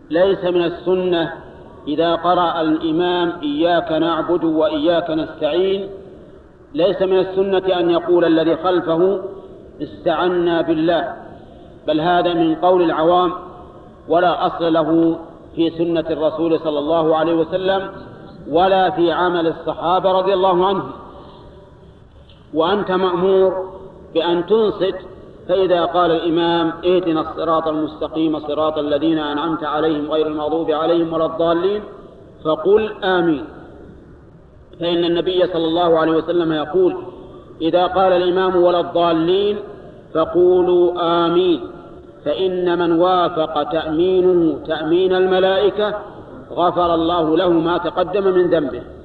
ليس من السنة إذا قرأ الإمام إياك نعبد وإياك نستعين، ليس من السنة أن يقول الذي خلفه استعنا بالله، بل هذا من قول العوام ولا أصل له في سنة الرسول صلى الله عليه وسلم ولا في عمل الصحابة رضي الله عنهم. وأنت مأمور بأن تنصت، فإذا قال الإمام اهدنا الصراط المستقيم صراط الذين أنعمت عليهم غير المغضوب عليهم ولا الضالين فقل آمين، فإن النبي صلى الله عليه وسلم يقول إذا قال الإمام ولا الضالين فقولوا آمين، فإن من وافق تأمينه تأمين الملائكة غفر الله له ما تقدم من ذنبه.